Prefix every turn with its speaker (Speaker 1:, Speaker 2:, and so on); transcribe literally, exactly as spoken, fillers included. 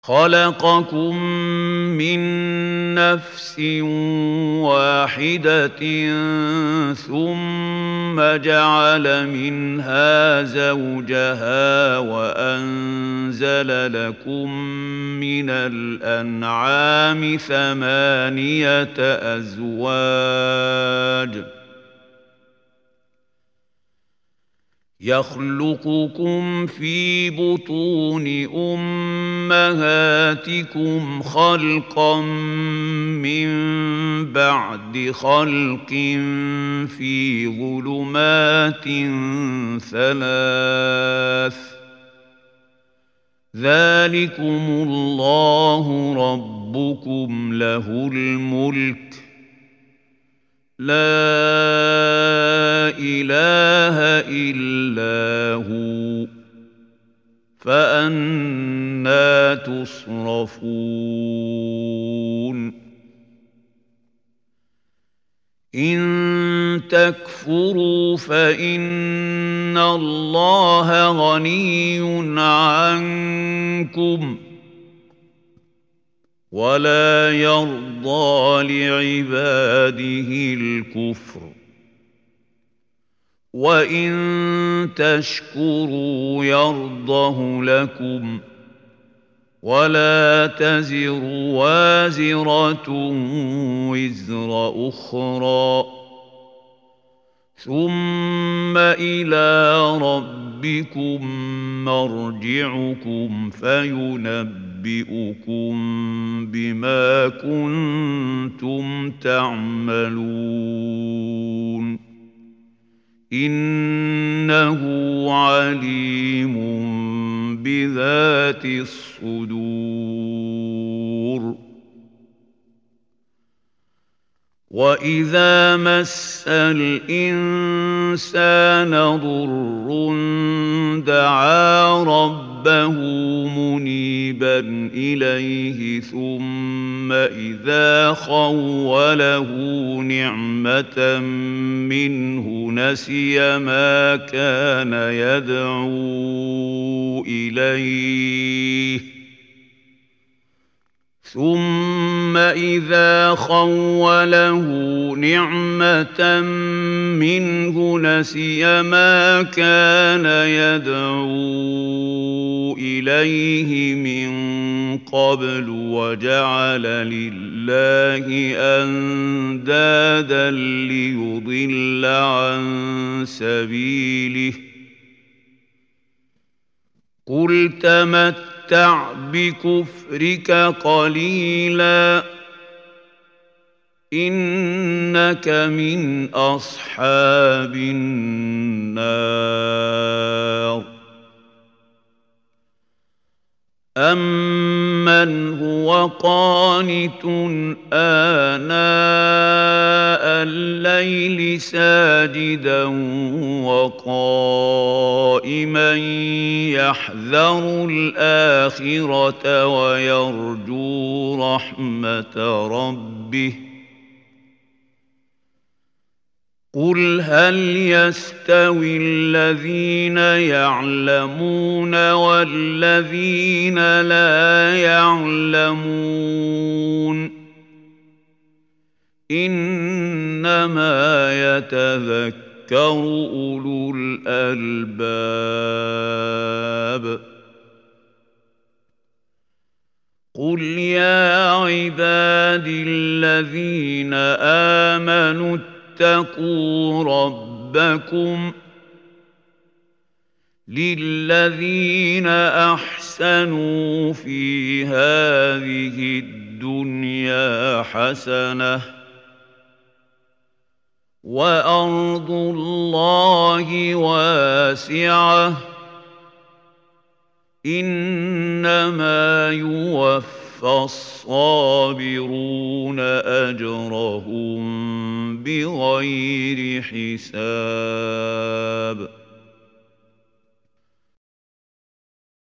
Speaker 1: خلقكم من نفس واحدة ثم جعل منها زوجها وأنزل لكم من الأنعام ثمانية أزواج يخلقكم في بطون أمهاتكم خلقا من بعد خلق في ظلمات ثلاث ذلكم الله ربكم له الملك لا إله إلا هو فأنى تصرفون إن تكفروا فإن الله غني عنكم ولا يرضى لعباده الكفر وإن تشكروا يرضه لكم ولا تزر وازرة وزر أخرى ثم إلى ربكم مرجعكم فينبئكم بما كنتم تعملون إنه عليم بذات الصدور وإذا مس الإنسان ضر دعا ربه منيبا إليه ثم إذا خوله نعمة منه نسي ما كان يدعو إليه ثم إذا خوله نعمة منه نسي ما كان يدعو إليه من قبل وجعل لله أندادا ليضل عن سبيله قل تمتع تمتع بكفرك قليلا إنك من أصحاب النار أمن هو قانت آناء الليل ساجدا وقائما يحذر الآخرة ويرجو رحمة ربه قل هل يستوي الذين يعلمون والذين لا يعلمون إنما يتذكر أولو الألباب قل يا عبادي الذين آمنوا اتقوا ربكم للذين أحسنوا في هذه الدنيا حسنة وأرض الله واسعة إنما يوفى الصابرون أجرهم بغير حساب